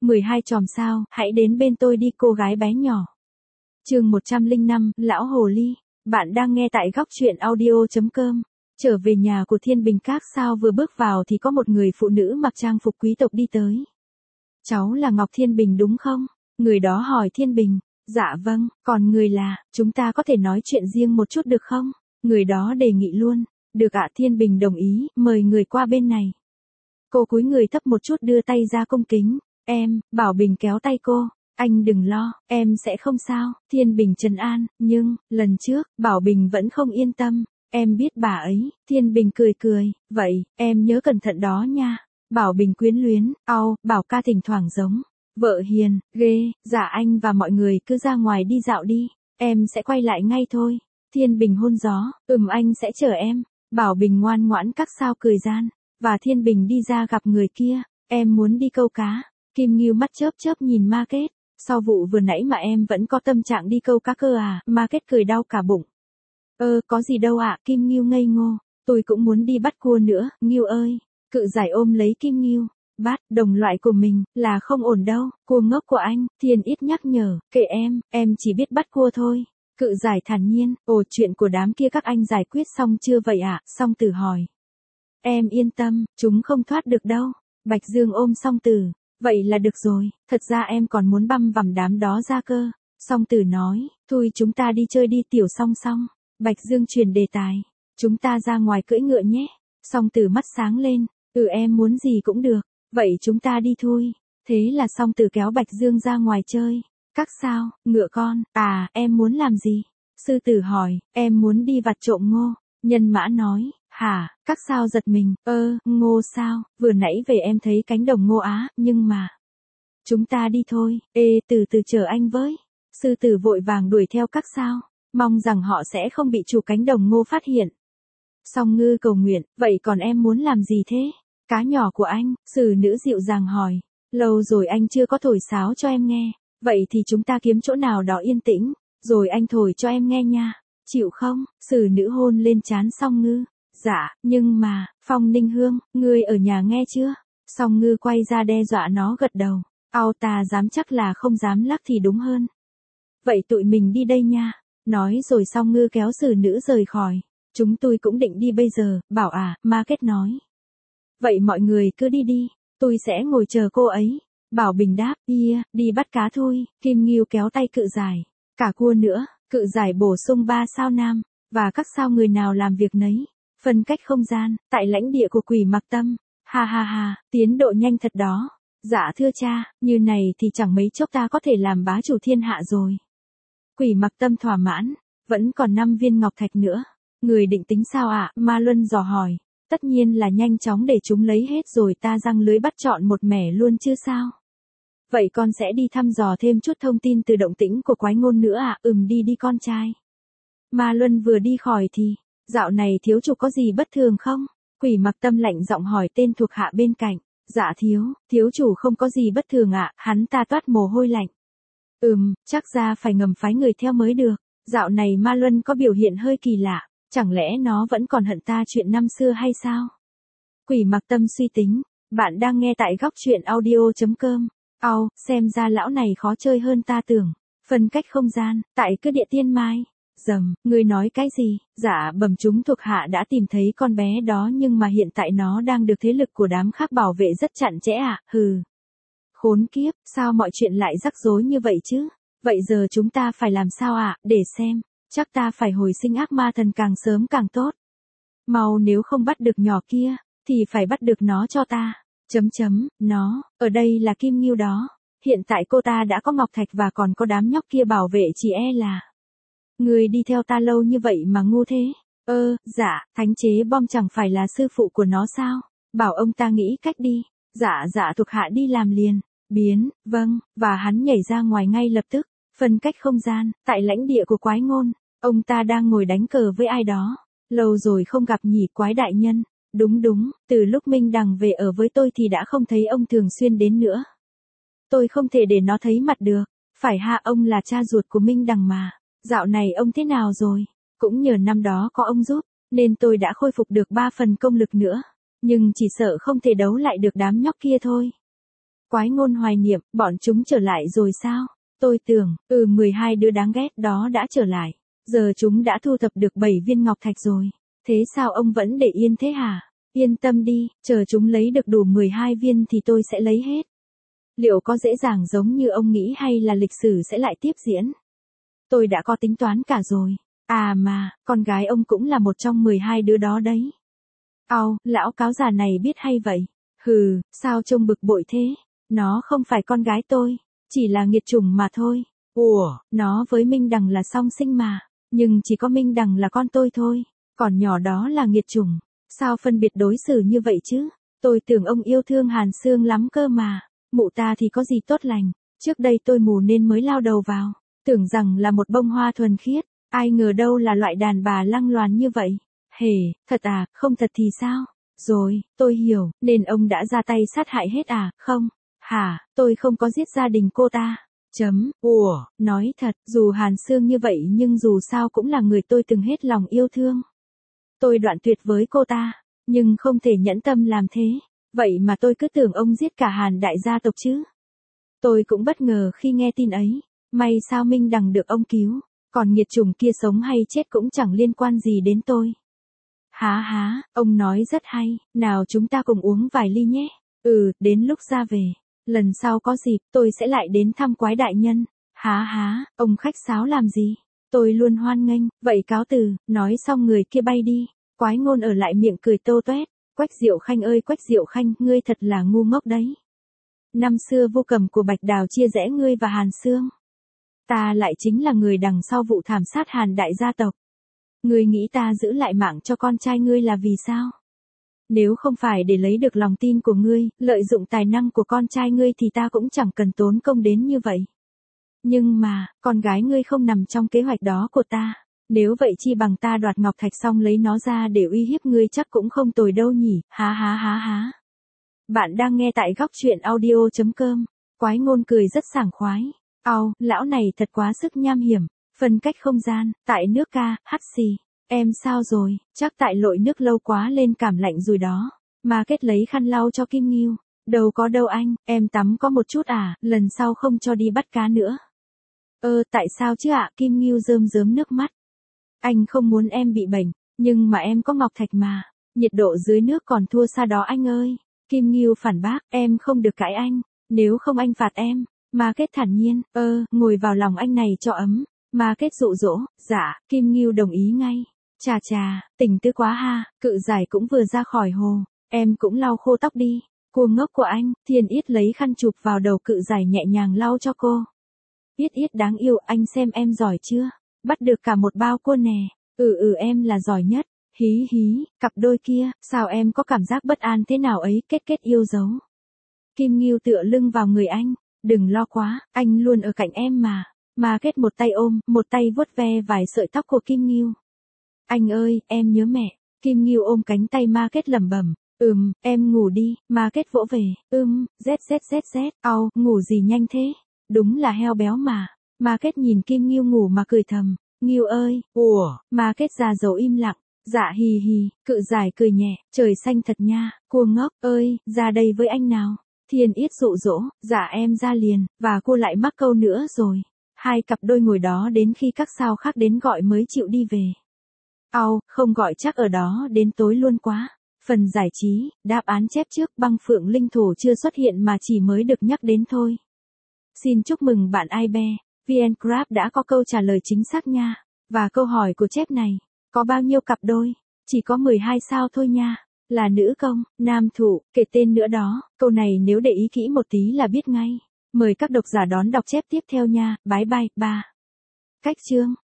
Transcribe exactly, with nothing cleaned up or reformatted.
mười hai chòm sao, hãy đến bên tôi đi cô gái bé nhỏ. Chương một trăm lẻ năm, Lão Hồ Ly. Bạn đang nghe tại góc truyện audio chấm com. Trở về nhà của Thiên Bình các sao vừa bước vào thì có một người phụ nữ mặc trang phục quý tộc đi tới. Cháu là Ngọc Thiên Bình đúng không? Người đó hỏi Thiên Bình. Dạ vâng, còn người là, chúng ta có thể nói chuyện riêng một chút được không? Người đó đề nghị luôn. Được ạ. Thiên Bình đồng ý, mời người qua bên này. Cô cúi người thấp một chút đưa tay ra cung kính. Em, Bảo Bình kéo tay cô. Anh đừng lo, em sẽ không sao. Thiên Bình trấn an, nhưng, lần trước, Bảo Bình vẫn không yên tâm. Em biết bà ấy. Thiên Bình cười cười, vậy, em nhớ cẩn thận đó nha. Bảo Bình quyến luyến, au, Bảo ca thỉnh thoảng giống. Vợ hiền, ghê, dạ anh và mọi người cứ ra ngoài đi dạo đi. Em sẽ quay lại ngay thôi. Thiên Bình hôn gió, ừm anh sẽ chờ em. Bảo Bình ngoan ngoãn các sao cười gian. Và Thiên Bình đi ra gặp người kia. Em muốn đi câu cá. Kim Ngưu mắt chớp chớp nhìn Market. Sau vụ vừa nãy mà em vẫn có tâm trạng đi câu cá cơ à? Market cười đau cả bụng. Ơ, có gì đâu ạ. Kim Ngưu ngây ngô. Tôi cũng muốn đi bắt cua nữa, Ngưu ơi. Cự giải ôm lấy Kim Ngưu. Bắt, đồng loại của mình, là không ổn đâu. Cua ngốc của anh, Thiên ít nhắc nhở. Kệ em, em chỉ biết bắt cua thôi. Cự giải thản nhiên. Ồ, chuyện của đám kia các anh giải quyết xong chưa vậy ạ? Song Tử hỏi. Em yên tâm, chúng không thoát được đâu. Bạch Dương ôm Song Tử. Vậy là được rồi, thật ra em còn muốn băm vằm đám đó ra cơ. Song Tử nói, thôi chúng ta đi chơi đi Tiểu Song Song. Bạch Dương chuyển đề tài, chúng ta ra ngoài cưỡi ngựa nhé. Song Tử mắt sáng lên, ừ em muốn gì cũng được, vậy chúng ta đi thôi. Thế là Song Tử kéo Bạch Dương ra ngoài chơi. Các sao, ngựa con, à em muốn làm gì? Sư Tử hỏi, em muốn đi vặt trộm ngô. Nhân Mã nói, hả, các sao giật mình, ơ, ngô sao, vừa nãy về em thấy cánh đồng ngô á, nhưng mà. Chúng ta đi thôi, ê từ từ chờ anh với. Sư Tử vội vàng đuổi theo các sao, mong rằng họ sẽ không bị chủ cánh đồng ngô phát hiện. Song Ngư cầu nguyện, vậy còn em muốn làm gì thế? Cá nhỏ của anh, Sử Nữ dịu dàng hỏi, lâu rồi anh chưa có thổi sáo cho em nghe, vậy thì chúng ta kiếm chỗ nào đó yên tĩnh, rồi anh thổi cho em nghe nha. Chịu không? Sử Nữ hôn lên trán Song Ngư. Dạ, nhưng mà, Phong Ninh Hương, ngươi ở nhà nghe chưa? Song Ngư quay ra đe dọa nó gật đầu. Ao ta dám chắc là không dám lắc thì đúng hơn. Vậy tụi mình đi đây nha. Nói rồi Song Ngư kéo Sử Nữ rời khỏi. Chúng tôi cũng định đi bây giờ, Bảo à, Market nói. Vậy mọi người cứ đi đi, tôi sẽ ngồi chờ cô ấy. Bảo Bình đáp, yeah, đi bắt cá thôi. Kim Ngưu kéo tay Cự Giải. Cả cua nữa. Cự Giải bổ sung ba sao nam, và các sao người nào làm việc nấy. Phân cách không gian, tại lãnh địa của Quỷ Mặc Tâm. Ha ha ha, tiến độ nhanh thật đó. Dạ thưa cha, như này thì chẳng mấy chốc ta có thể làm bá chủ thiên hạ rồi. Quỷ Mặc Tâm thỏa mãn, vẫn còn năm viên ngọc thạch nữa. Người định tính sao ạ? Ma Luân dò hỏi. Tất nhiên là nhanh chóng để chúng lấy hết rồi ta răng lưới bắt trọn một mẻ luôn chứ sao. Vậy con sẽ đi thăm dò thêm chút thông tin từ động tĩnh của quái ngôn nữa à? Ừm đi đi con trai. Ma Luân vừa đi khỏi thì, dạo này thiếu chủ có gì bất thường không? Quỷ Mặc Tâm lạnh giọng hỏi tên thuộc hạ bên cạnh. Dạ thiếu, thiếu chủ không có gì bất thường ạ, hắn ta toát mồ hôi lạnh. Ừm, chắc ra phải ngầm phái người theo mới được. Dạo này Ma Luân có biểu hiện hơi kỳ lạ, chẳng lẽ nó vẫn còn hận ta chuyện năm xưa hay sao? Quỷ Mặc Tâm suy tính, bạn đang nghe tại góc truyện audio chấm com. Au, xem ra lão này khó chơi hơn ta tưởng. Phân cách không gian, tại cứ địa tiên mai. Dầm, ngươi nói cái gì? Dạ bẩm chúng thuộc hạ đã tìm thấy con bé đó nhưng mà hiện tại nó đang được thế lực của đám khác bảo vệ rất chặt chẽ ạ, à? Hừ. Khốn kiếp, sao mọi chuyện lại rắc rối như vậy chứ? Vậy giờ chúng ta phải làm sao ạ? À? Để xem, chắc ta phải hồi sinh ác ma thần càng sớm càng tốt. Mau nếu không bắt được nhỏ kia, thì phải bắt được nó cho ta. Chấm chấm, nó, ở đây là Kim Ngưu đó. Hiện tại cô ta đã có ngọc thạch và còn có đám nhóc kia bảo vệ chỉ e là. Người đi theo ta lâu như vậy mà ngu thế. Ơ, dạ, thánh chế bom chẳng phải là sư phụ của nó sao? Bảo ông ta nghĩ cách đi. Dạ dạ thuộc hạ đi làm liền. Biến, vâng, và hắn nhảy ra ngoài ngay lập tức. Phân cách không gian, tại lãnh địa của quái ngôn. Ông ta đang ngồi đánh cờ với ai đó. Lâu rồi không gặp nhỉ quái đại nhân. Đúng đúng, từ lúc Minh Đằng về ở với tôi thì đã không thấy ông thường xuyên đến nữa. Tôi không thể để nó thấy mặt được. Phải ha, ông là cha ruột của Minh Đằng mà. Dạo này ông thế nào rồi? Cũng nhờ năm đó có ông giúp, nên tôi đã khôi phục được ba phần công lực nữa. Nhưng chỉ sợ không thể đấu lại được đám nhóc kia thôi. Quái ngôn hoài niệm, bọn chúng trở lại rồi sao? Tôi tưởng, ừ mười hai đứa đáng ghét đó đã trở lại. Giờ chúng đã thu thập được bảy viên ngọc thạch rồi. Thế sao ông vẫn để yên thế hả? Yên tâm đi, chờ chúng lấy được đủ mười hai viên thì tôi sẽ lấy hết. Liệu có dễ dàng giống như ông nghĩ hay là lịch sử sẽ lại tiếp diễn? Tôi đã có tính toán cả rồi. À mà, con gái ông cũng là một trong mười hai đứa đó đấy. Au, lão cáo già này biết hay vậy. Hừ, sao trông bực bội thế? Nó không phải con gái tôi, chỉ là nghiệt chủng mà thôi. Ủa, nó với Minh Đằng là song sinh mà, nhưng chỉ có Minh Đằng là con tôi thôi, còn nhỏ đó là nghiệt chủng. Sao phân biệt đối xử như vậy chứ? Tôi tưởng ông yêu thương Hàn Sương lắm cơ mà. Mụ ta thì có gì tốt lành, trước đây tôi mù nên mới lao đầu vào, tưởng rằng là một bông hoa thuần khiết, ai ngờ đâu là loại đàn bà lăng loàn như vậy. Hề, thật à, không thật thì sao? Rồi, tôi hiểu, nên ông đã ra tay sát hại hết à, không? Hả, tôi không có giết gia đình cô ta. Chấm, ủa, nói thật, dù Hàn Sương như vậy nhưng dù sao cũng là người tôi từng hết lòng yêu thương. Tôi đoạn tuyệt với cô ta, nhưng không thể nhẫn tâm làm thế. Vậy mà tôi cứ tưởng ông giết cả Hàn đại gia tộc chứ. Tôi cũng bất ngờ khi nghe tin ấy. May sao Minh Đằng được ông cứu. Còn nghiệt chủng kia sống hay chết cũng chẳng liên quan gì đến tôi. Há há, ông nói rất hay. Nào chúng ta cùng uống vài ly nhé. Ừ, đến lúc ra về. Lần sau có dịp tôi sẽ lại đến thăm quái đại nhân. Há há, ông khách sáo làm gì? Tôi luôn hoan nghênh. Vậy cáo từ, nói xong người kia bay đi. Quái ngôn ở lại miệng cười tô toét. Quách Diệu Khanh ơi Quách Diệu Khanh, ngươi thật là ngu ngốc đấy. Năm xưa Vu Cầm của Bạch Đào chia rẽ ngươi và Hàn Sương. Ta lại chính là người đằng sau vụ thảm sát Hàn đại gia tộc. Ngươi nghĩ ta giữ lại mạng cho con trai ngươi là vì sao? Nếu không phải để lấy được lòng tin của ngươi, lợi dụng tài năng của con trai ngươi thì ta cũng chẳng cần tốn công đến như vậy. Nhưng mà, con gái ngươi không nằm trong kế hoạch đó của ta. Nếu vậy chi bằng ta đoạt ngọc thạch xong lấy nó ra để uy hiếp ngươi chắc cũng không tồi đâu nhỉ, há há há há. Bạn đang nghe tại góc truyện audio chấm com. Quái ngôn cười rất sảng khoái. Au, lão này thật quá sức nham hiểm. Phân cách không gian, tại nước ca, hắt xì. Em sao rồi, chắc tại lội nước lâu quá lên cảm lạnh rồi đó. Mà kết lấy khăn lau cho Kim Ngưu. Đâu có đâu anh, em tắm có một chút à, lần sau không cho đi bắt cá nữa. Ơ, tại sao chứ ạ, Kim Ngưu rơm rớm nước mắt. Anh không muốn em bị bệnh, nhưng mà em có ngọc thạch mà. Nhiệt độ dưới nước còn thua xa đó anh ơi. Kim Ngưu phản bác, em không được cãi anh. Nếu không anh phạt em. Mà kết thản nhiên, ơ, ngồi vào lòng anh này cho ấm. Mà kết dụ dỗ, dạ, Kim Ngưu đồng ý ngay. Chà chà, tình tứ quá ha, cự giải cũng vừa ra khỏi hồ. Em cũng lau khô tóc đi. Cô ngốc của anh, Thiên Yết lấy khăn chụp vào đầu cự giải nhẹ nhàng lau cho cô. Yết Yết đáng yêu, anh xem em giỏi chưa? Bắt được cả một bao cô nè. Ừ ừ em là giỏi nhất. Hí hí, cặp đôi kia, sao em có cảm giác bất an thế nào ấy, kết kết yêu dấu. Kim Ngưu tựa lưng vào người anh. Đừng lo quá, anh luôn ở cạnh em mà. Mà kết một tay ôm, một tay vuốt ve vài sợi tóc của Kim Ngưu. Anh ơi, em nhớ mẹ. Kim Ngưu ôm cánh tay Ma Kết lẩm bẩm. Ừm, em ngủ đi, Ma Kết vỗ về. Ừm, z z z z, au, ngủ gì nhanh thế? Đúng là heo béo mà. Ma Kết nhìn Kim Ngưu ngủ mà cười thầm. Ngưu ơi, ủa, Ma Kết ra dấu im lặng. Dạ hì hì, cự giải cười nhẹ, trời xanh thật nha, cô ngốc ơi, ra đây với anh nào. Thiên Yết dụ dỗ, dạ em ra liền, và cô lại mắc câu nữa rồi. Hai cặp đôi ngồi đó đến khi các sao khác đến gọi mới chịu đi về. Au, không gọi chắc ở đó đến tối luôn quá. Phần giải trí, đáp án chép trước băng phượng linh thổ chưa xuất hiện mà chỉ mới được nhắc đến thôi. Xin chúc mừng bạn iBe, vê en Craft đã có câu trả lời chính xác nha. Và câu hỏi của chép này, có bao nhiêu cặp đôi? Chỉ có mười hai sao thôi nha. Là nữ công, nam thủ, kể tên nữa đó. Câu này nếu để ý kỹ một tí là biết ngay. Mời các độc giả đón đọc chép tiếp theo nha. Bye bye, ba. Cách chương